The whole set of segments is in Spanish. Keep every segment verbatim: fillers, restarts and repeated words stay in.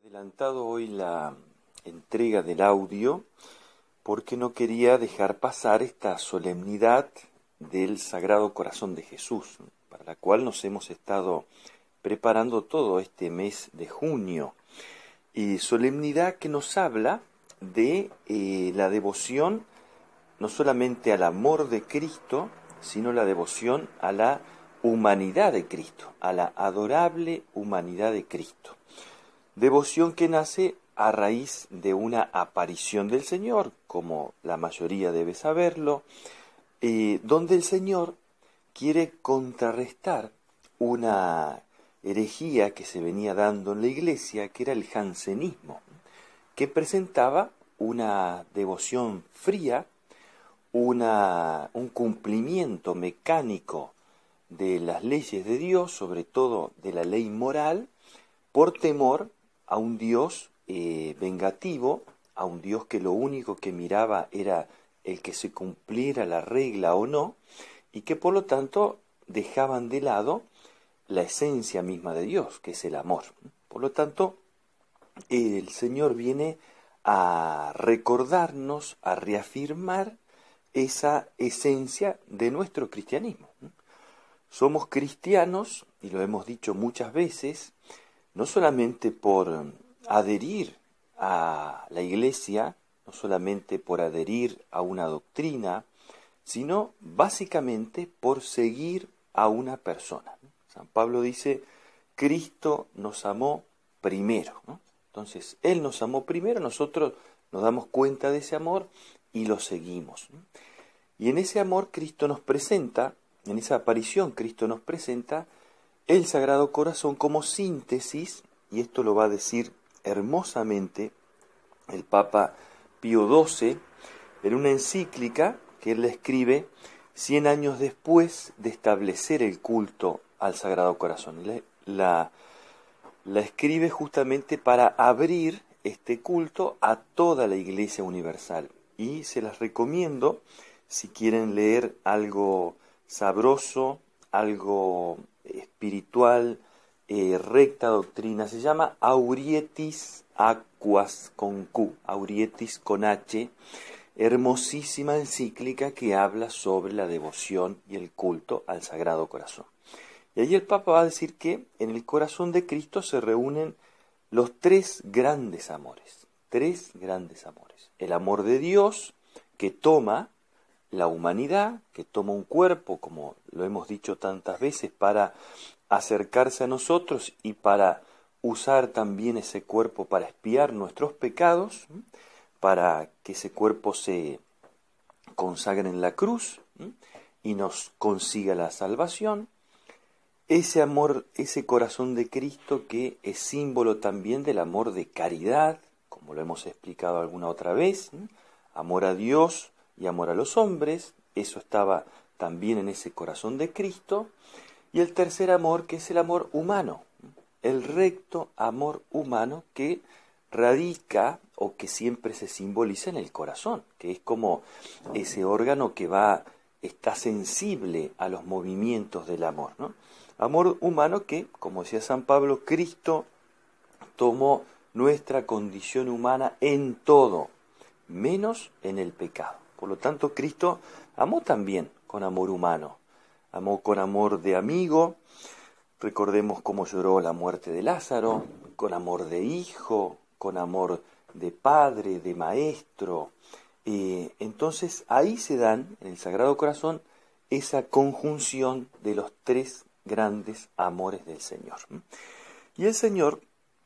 adelantado hoy la entrega del audio porque no quería dejar pasar esta solemnidad del Sagrado Corazón de Jesús, para la cual nos hemos estado preparando todo este mes de junio. Y solemnidad que nos habla de eh, la devoción no solamente al amor de Cristo, sino la devoción a la humanidad de Cristo, a la adorable humanidad de Cristo. Devoción que nace a raíz de una aparición del Señor, como la mayoría debe saberlo, eh, donde el Señor quiere contrarrestar una herejía que se venía dando en la Iglesia, que era el jansenismo, que presentaba una devoción fría, una, un cumplimiento mecánico de las leyes de Dios, sobre todo de la ley moral, por temor a un Dios eh, vengativo, a un Dios que lo único que miraba era el que se cumpliera la regla o no, y que por lo tanto dejaban de lado la esencia misma de Dios, que es el amor. Por lo tanto, el Señor viene a recordarnos, a reafirmar esa esencia de nuestro cristianismo. Somos cristianos, y lo hemos dicho muchas veces, no solamente por adherir a la Iglesia, no solamente por adherir a una doctrina, sino básicamente por seguir a una persona. San Pablo dice, Cristo nos amó primero, ¿no? Entonces, Él nos amó primero, nosotros nos damos cuenta de ese amor y lo seguimos, ¿no? Y en ese amor Cristo nos presenta, en esa aparición Cristo nos presenta el Sagrado Corazón como síntesis, y esto lo va a decir hermosamente el Papa Pío doce en una encíclica que él le escribe cien años después de establecer el culto al Sagrado Corazón. La, la, la escribe justamente para abrir este culto a toda la Iglesia Universal. Y se las recomiendo si quieren leer algo sabroso, algo espiritual, eh, recta doctrina. Se llama Aurietis Aquas con Q, Aurietis con H, hermosísima encíclica que habla sobre la devoción y el culto al Sagrado Corazón. Y allí el Papa va a decir que en el corazón de Cristo se reúnen los tres grandes amores, tres grandes amores. El amor de Dios, que toma la humanidad, que toma un cuerpo, como lo hemos dicho tantas veces, para acercarse a nosotros y para usar también ese cuerpo para expiar nuestros pecados, para que ese cuerpo se consagre en la cruz y nos consiga la salvación. Ese amor, ese corazón de Cristo que es símbolo también del amor de caridad, como lo hemos explicado alguna otra vez, amor a Dios y amor a los hombres, eso estaba también en ese corazón de Cristo. Y el tercer amor, que es el amor humano, el recto amor humano que radica o que siempre se simboliza en el corazón, que es como ese órgano que va, está sensible a los movimientos del amor, ¿no? Amor humano que, como decía San Pablo, Cristo tomó nuestra condición humana en todo, menos en el pecado. Por lo tanto, Cristo amó también con amor humano, amó con amor de amigo. Recordemos cómo lloró la muerte de Lázaro, con amor de hijo, con amor de padre, de maestro. Eh, entonces ahí se dan, en el Sagrado Corazón, esa conjunción de los tres grandes amores del Señor. Y el Señor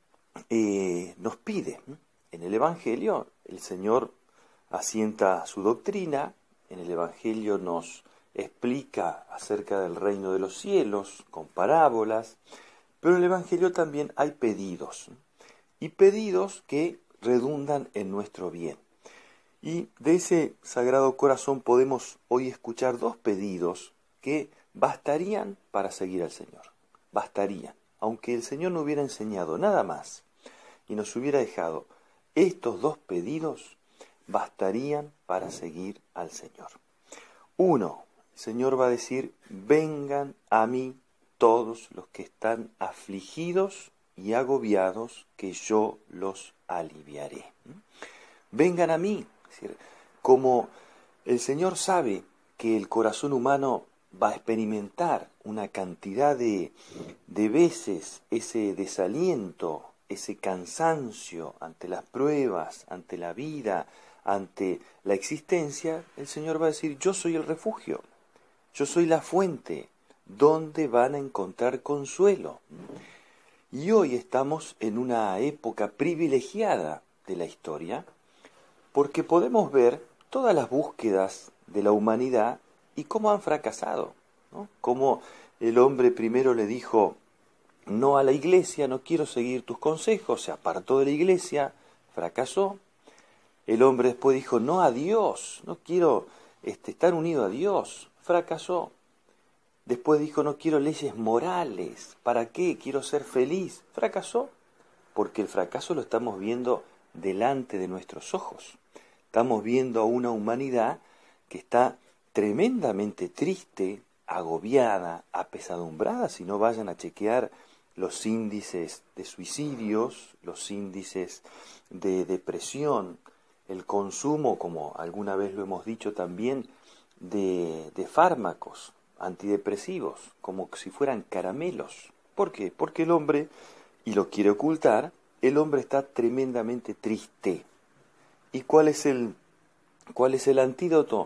eh, nos pide, en el Evangelio, el Señor asienta su doctrina, en el Evangelio nos explica acerca del reino de los cielos con parábolas, pero en el Evangelio también hay pedidos, y pedidos que redundan en nuestro bien. Y de ese Sagrado Corazón podemos hoy escuchar dos pedidos que bastarían para seguir al Señor. Bastarían, aunque el Señor no hubiera enseñado nada más y nos hubiera dejado estos dos pedidos, bastarían para seguir al Señor. Uno, el Señor va a decir, vengan a mí todos los que están afligidos y agobiados, que yo los aliviaré. Vengan a mí. Es decir, como el Señor sabe que el corazón humano va a experimentar una cantidad de, de veces ese desaliento, ese cansancio ante las pruebas, ante la vida, ante la existencia, el Señor va a decir, yo soy el refugio, yo soy la fuente, donde van a encontrar consuelo. Y hoy estamos en una época privilegiada de la historia, porque podemos ver todas las búsquedas de la humanidad y cómo han fracasado, ¿no? Cómo el hombre primero le dijo no a la iglesia, no quiero seguir tus consejos, se apartó de la iglesia, fracasó. El hombre después dijo no a Dios, no quiero este, estar unido a Dios, fracasó. Después dijo no quiero leyes morales, ¿para qué? Quiero ser feliz, fracasó. Porque el fracaso lo estamos viendo delante de nuestros ojos. Estamos viendo a una humanidad que está tremendamente triste, agobiada, apesadumbrada. Si no, vayan a chequear los índices de suicidios, los índices de depresión, el consumo, como alguna vez lo hemos dicho también, de, de fármacos antidepresivos, como si fueran caramelos. ¿Por qué? Porque el hombre, y lo quiere ocultar, el hombre está tremendamente triste. ¿Y cuál es el, cuál es el antídoto?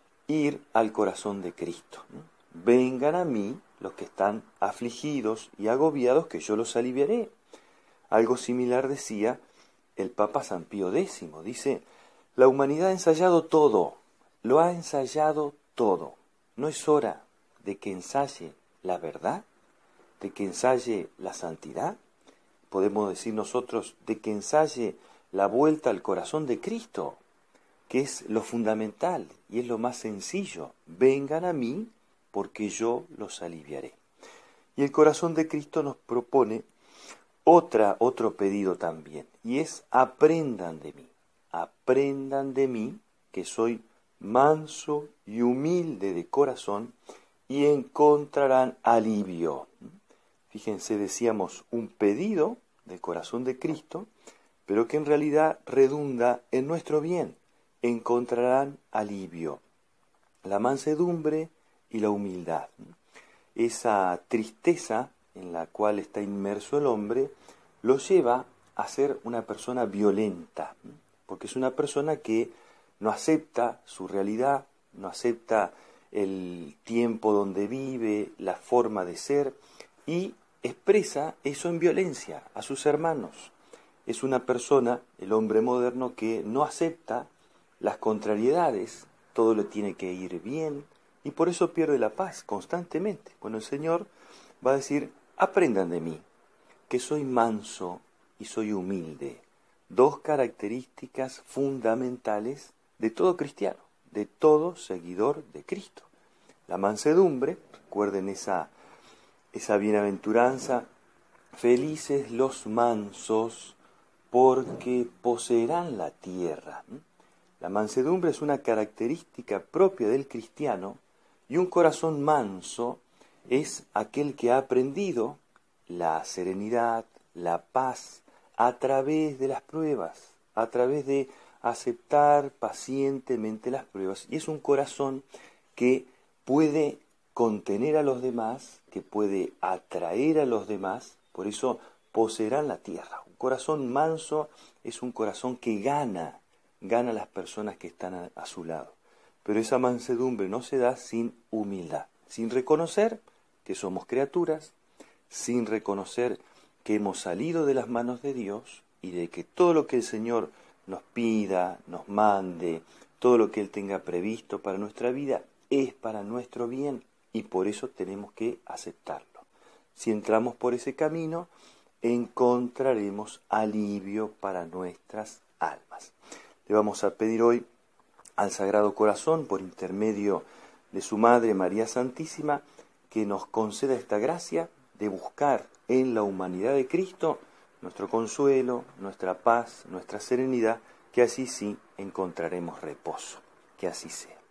Ir al corazón de Cristo. Vengan a mí los que están afligidos y agobiados, que yo los aliviaré. Algo similar decía el Papa San Pío X. Dice, la humanidad ha ensayado todo, lo ha ensayado todo. ¿No es hora de que ensaye la verdad? ¿De que ensaye la santidad? Podemos decir nosotros, de que ensaye la vuelta al corazón de Cristo, que es lo fundamental y es lo más sencillo. Vengan a mí, porque yo los aliviaré. Y el corazón de Cristo nos propone otra, otro pedido también, y es aprendan de mí, aprendan de mí, que soy manso y humilde de corazón, y encontrarán alivio. Fíjense, decíamos, un pedido del corazón de Cristo, pero que en realidad redunda en nuestro bien. Encontrarán alivio. La mansedumbre y la humildad. Esa tristeza en la cual está inmerso el hombre lo lleva a ser una persona violenta, porque es una persona que no acepta su realidad, no acepta el tiempo donde vive, la forma de ser, y expresa eso en violencia a sus hermanos. Es una persona, el hombre moderno, que no acepta las contrariedades, todo le tiene que ir bien, y por eso pierde la paz constantemente. Bueno, el Señor va a decir, aprendan de mí, que soy manso y soy humilde. Dos características fundamentales de todo cristiano, de todo seguidor de Cristo. La mansedumbre, recuerden esa, esa bienaventuranza, felices los mansos, porque poseerán la tierra. La mansedumbre es una característica propia del cristiano, y un corazón manso es aquel que ha aprendido la serenidad, la paz, a través de las pruebas, a través de aceptar pacientemente las pruebas. Y es un corazón que puede contener a los demás, que puede atraer a los demás, por eso poseerán la tierra. Un corazón manso es un corazón que gana, gana a las personas que están a, a su lado. Pero esa mansedumbre no se da sin humildad, sin reconocer que somos criaturas, sin reconocer que hemos salido de las manos de Dios y de que todo lo que el Señor nos pida, nos mande, todo lo que Él tenga previsto para nuestra vida es para nuestro bien y por eso tenemos que aceptarlo. Si entramos por ese camino, encontraremos alivio para nuestras almas. Le vamos a pedir hoy al Sagrado Corazón, por intermedio de su Madre María Santísima, que nos conceda esta gracia de buscar en la humanidad de Cristo nuestro consuelo, nuestra paz, nuestra serenidad, que así sí encontraremos reposo. Que así sea.